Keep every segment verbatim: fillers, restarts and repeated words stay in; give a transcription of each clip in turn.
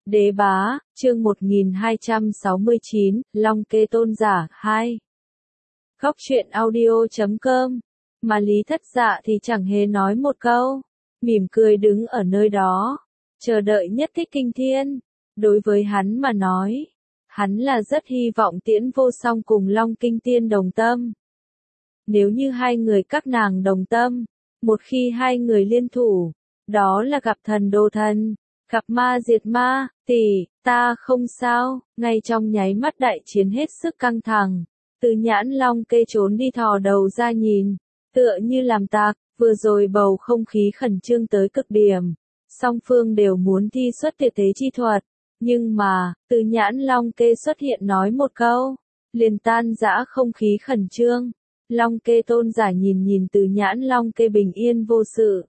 Đế bá, chương một nghìn hai trăm sáu mươi chín, Long Kê tôn giả, hai. Góc truyện audio chấm com. Mà Lý Thất Dạ thì chẳng hề nói một câu, mỉm cười đứng ở nơi đó, chờ đợi nhất kích kinh thiên. Đối với hắn mà nói, hắn là rất hy vọng Tiễn Vô Song cùng Long Kinh Tiên đồng tâm. Nếu như hai người các nàng đồng tâm, một khi hai người liên thủ, đó là gặp thần đồ thần, gặp ma diệt ma. Tỷ, ta không sao. Ngay trong nháy mắt đại chiến hết sức căng thẳng, Từ Nhãn Long Kê trốn đi thò đầu ra nhìn, tựa như làm tạc. Vừa rồi bầu không khí khẩn trương tới cực điểm, song phương đều muốn thi xuất tuyệt thế chi thuật, nhưng mà, Từ Nhãn Long Kê xuất hiện nói một câu, liền tan rã không khí khẩn trương. Long Kê tôn giả nhìn nhìn Từ Nhãn Long Kê bình yên vô sự,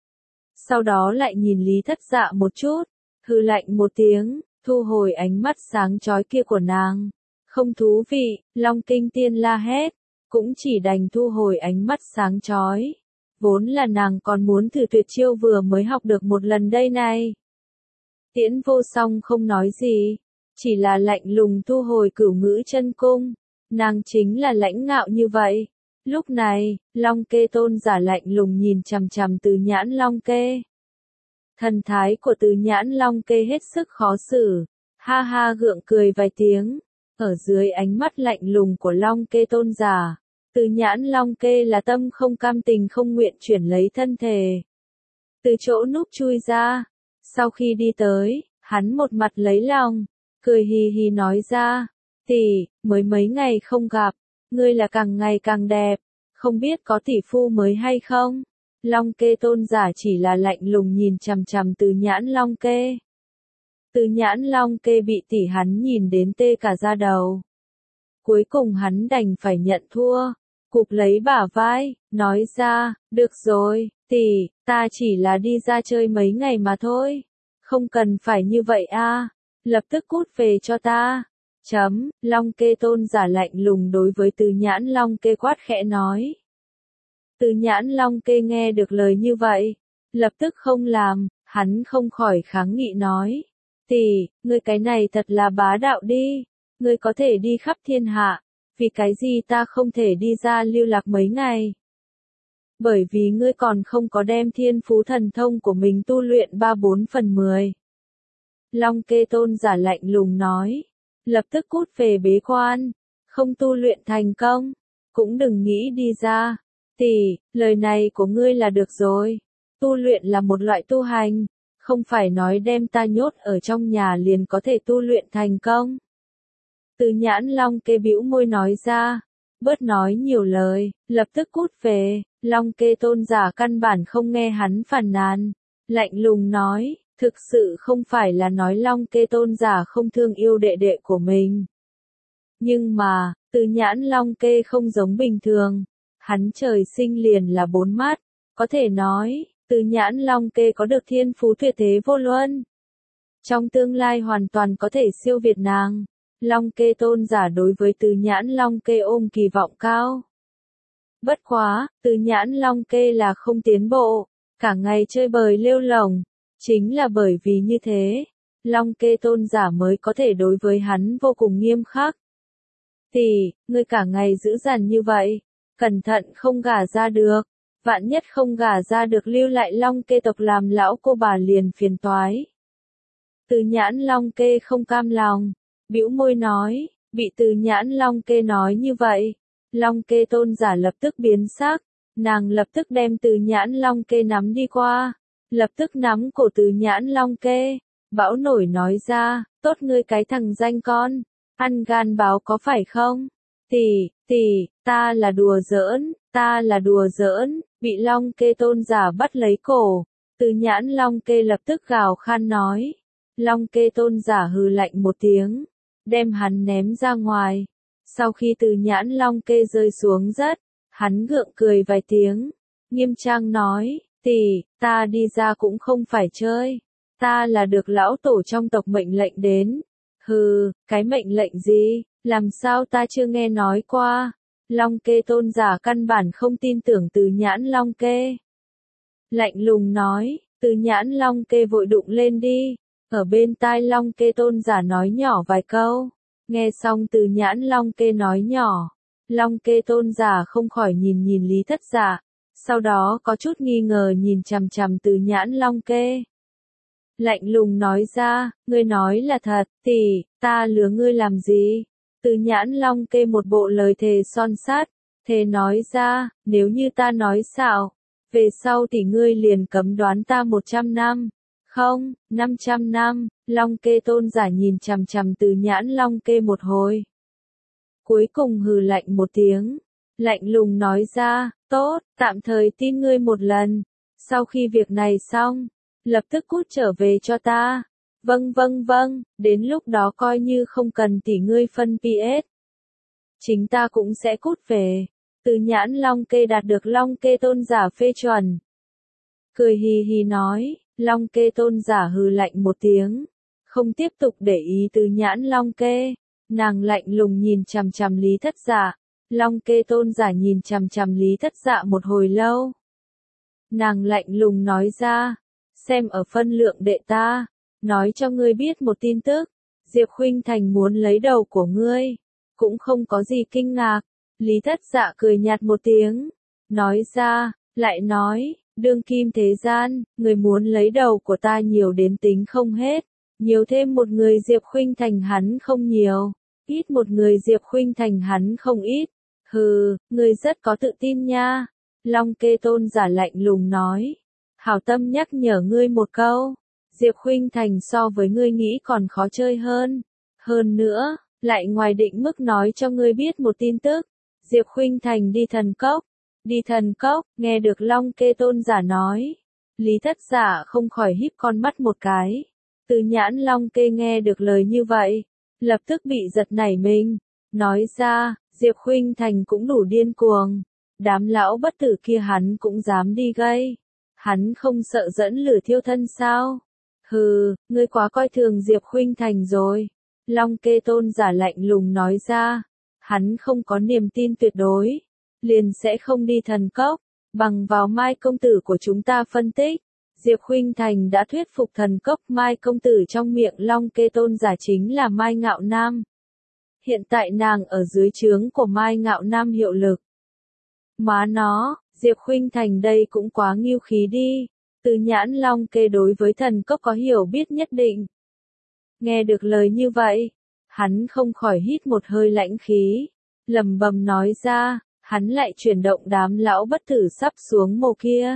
sau đó lại nhìn Lý Thất Dạ một chút, hừ lạnh một tiếng, thu hồi ánh mắt sáng chói kia của nàng. Không thú vị. Long Kinh Tiên la hét, cũng chỉ đành thu hồi ánh mắt sáng chói. Vốn là nàng còn muốn thử tuyệt chiêu vừa mới học được một lần đây này. Tiễn Vô Song không nói gì, chỉ là lạnh lùng thu hồi Cửu Ngữ Chân Cung. Nàng chính là lãnh ngạo như vậy. Lúc này, Long Kê tôn giả lạnh lùng nhìn chằm chằm Từ Nhãn Long Kê. Thần thái của Từ Nhãn Long Kê hết sức khó xử, ha ha gượng cười vài tiếng. Ở dưới ánh mắt lạnh lùng của Long Kê tôn giả, Từ Nhãn Long Kê là tâm không cam tình không nguyện chuyển lấy thân thể. Từ chỗ núp chui ra, sau khi đi tới, hắn một mặt lấy lòng, cười hì hì nói ra, tỷ, mới mấy ngày không gặp, ngươi là càng ngày càng đẹp, không biết có tỷ phu mới hay không? Long Kê tôn giả chỉ là lạnh lùng nhìn chằm chằm Từ Nhãn Long Kê. Từ Nhãn Long Kê bị tỷ hắn nhìn đến tê cả da đầu. Cuối cùng hắn đành phải nhận thua, cụp lấy bả vai, nói ra, được rồi, tỷ, ta chỉ là đi ra chơi mấy ngày mà thôi. Không cần phải như vậy a, lập tức cút về cho ta. Chấm, Long Kê tôn giả lạnh lùng đối với Từ Nhãn Long Kê quát khẽ nói. Từ Nhãn Long Kê nghe được lời như vậy, lập tức không làm, hắn không khỏi kháng nghị nói. Tỷ, ngươi cái này thật là bá đạo đi, ngươi có thể đi khắp thiên hạ, vì cái gì ta không thể đi ra lưu lạc mấy ngày? Bởi vì ngươi còn không có đem thiên phú thần thông của mình tu luyện ba bốn phần mười. Long Kê tôn giả lạnh lùng nói, lập tức cút về bế quan, không tu luyện thành công, cũng đừng nghĩ đi ra. Tỷ, lời này của ngươi là được rồi, tu luyện là một loại tu hành, không phải nói đem ta nhốt ở trong nhà liền có thể tu luyện thành công. Từ Nhãn Long Kê bĩu môi nói ra, bớt nói nhiều lời, lập tức cút về. Long Kê tôn giả căn bản không nghe hắn phàn nàn, lạnh lùng nói, thực sự không phải là nói Long Kê tôn giả không thương yêu đệ đệ của mình. Nhưng mà, Từ Nhãn Long Kê không giống bình thường, hắn trời sinh liền là bốn mắt, có thể nói, Từ Nhãn Long Kê có được thiên phú tuyệt thế vô luân. Trong tương lai hoàn toàn có thể siêu việt nàng. Long Kê tôn giả đối với Từ Nhãn Long Kê ôm kỳ vọng cao. Bất quá, Từ Nhãn Long Kê là không tiến bộ, cả ngày chơi bời lêu lổng, chính là bởi vì như thế, Long Kê tôn giả mới có thể đối với hắn vô cùng nghiêm khắc. Tỷ, ngươi cả ngày dữ dằn như vậy, cẩn thận không gả ra được, vạn nhất không gả ra được lưu lại Long Kê tộc làm lão cô bà liền phiền toái. Từ Nhãn Long Kê không cam lòng, bĩu môi nói, bị Từ Nhãn Long Kê nói như vậy, Long Kê tôn giả lập tức biến sắc, nàng lập tức đem Từ Nhãn Long Kê nắm đi qua, lập tức nắm cổ Từ Nhãn Long Kê, bão nổi nói ra, tốt ngươi cái thằng danh con, ăn gan báo có phải không? Tỷ, tỷ, ta là đùa giỡn, ta là đùa giỡn. Bị Long Kê tôn giả bắt lấy cổ, Từ Nhãn Long Kê lập tức gào khan nói. Long Kê tôn giả hừ lạnh một tiếng, đem hắn ném ra ngoài. Sau khi Từ Nhãn Long Kê rơi xuống đất, hắn gượng cười vài tiếng, nghiêm trang nói, tỷ, ta đi ra cũng không phải chơi, ta là được lão tổ trong tộc mệnh lệnh đến. Hừ, cái mệnh lệnh gì, làm sao ta chưa nghe nói qua? Long Kê tôn giả căn bản không tin tưởng Từ Nhãn Long Kê. Lạnh lùng nói, Từ Nhãn Long Kê vội đụng lên đi, Ở bên tai Long Kê tôn giả nói nhỏ vài câu. Nghe xong Từ Nhãn Long Kê nói nhỏ. Long Kê tôn giả không khỏi nhìn nhìn Lý Thất Dạ. Sau đó có chút nghi ngờ nhìn chằm chằm Từ Nhãn Long Kê. Lạnh lùng nói ra, ngươi nói là thật, tỷ, ta lừa ngươi làm gì? Từ Nhãn Long Kê một bộ lời thề son sắt, thề nói ra, nếu như ta nói xạo, về sau thì ngươi liền cấm đoán ta một trăm năm. Không, năm trăm năm, Long Kê tôn giả nhìn chằm chằm Từ Nhãn Long Kê một hồi. Cuối cùng hừ lạnh một tiếng, lạnh lùng nói ra, tốt, tạm thời tin ngươi một lần, sau khi việc này xong, lập tức cút trở về cho ta. Vâng vâng vâng, đến lúc đó coi như không cần tỷ ngươi phân pê ét. Chính ta cũng sẽ cút về. Từ Nhãn Long Kê đạt được Long Kê tôn giả phê chuẩn. Cười hì hì nói, Long Kê tôn giả hừ lạnh một tiếng. Không tiếp tục để ý Từ Nhãn Long Kê. Nàng lạnh lùng nhìn chằm chằm Lý Thất Dạ. Long Kê tôn giả nhìn chằm chằm Lý Thất Dạ một hồi lâu. Nàng lạnh lùng nói ra, xem ở phân lượng đệ ta, nói cho ngươi biết một tin tức, Diệp Khuynh Thành muốn lấy đầu của ngươi, cũng không có gì kinh ngạc. Lý Thất Dạ cười nhạt một tiếng, nói ra, lại nói, đương kim thế gian, người muốn lấy đầu của ta nhiều đến tính không hết, nhiều thêm một người Diệp Khuynh Thành hắn không nhiều, ít một người Diệp Khuynh Thành hắn không ít. Hừ, ngươi rất có tự tin nha. Long Kê tôn giả lạnh lùng nói. Hảo tâm nhắc nhở ngươi một câu. Diệp Khuynh Thành so với ngươi nghĩ còn khó chơi hơn. Hơn nữa, lại ngoài định mức nói cho ngươi biết một tin tức. Diệp Khuynh Thành đi thần cốc. Đi thần cốc, nghe được Long Kê tôn giả nói. Lý Thất Dạ không khỏi híp con mắt một cái. Từ Nhãn Long Kê nghe được lời như vậy, lập tức bị giật nảy mình. Nói ra, Diệp Khuynh Thành cũng đủ điên cuồng. Đám lão bất tử kia hắn cũng dám đi gây. Hắn không sợ dẫn lửa thiêu thân sao? Hừ, ngươi quá coi thường Diệp Khuynh Thành rồi. Long Kê tôn giả lạnh lùng nói ra. Hắn không có niềm tin tuyệt đối. Liền sẽ không đi thần cốc. Bằng vào Mai công tử của chúng ta phân tích. Diệp Khuynh Thành đã thuyết phục thần cốc. Mai công tử trong miệng Long Kê tôn giả chính là Mai Ngạo Nam. Hiện tại nàng ở dưới trướng của Mai Ngạo Nam hiệu lực. Má nó, Diệp Khuynh Thành đây cũng quá nghiêu khí đi. Từ Nhãn Long Kê đối với thần cốc có hiểu biết nhất định. Nghe được lời như vậy, hắn không khỏi hít một hơi lãnh khí, lẩm bẩm nói ra, hắn lại chuyển động đám lão bất tử sắp xuống mồ kia.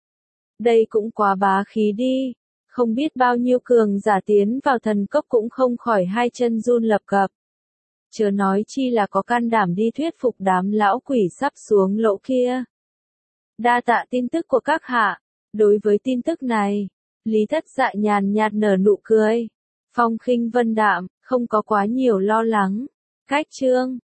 Đây cũng quá bá khí đi, không biết bao nhiêu cường giả tiến vào thần cốc cũng không khỏi hai chân run lập cập. Chớ nói chi là có can đảm đi thuyết phục đám lão quỷ sắp xuống lỗ kia. Đa tạ tin tức của các hạ. Đối với tin tức này, Lý Thất Dạ nhàn nhạt nở nụ cười. Phong khinh vân đạm, không có quá nhiều lo lắng. Cách chương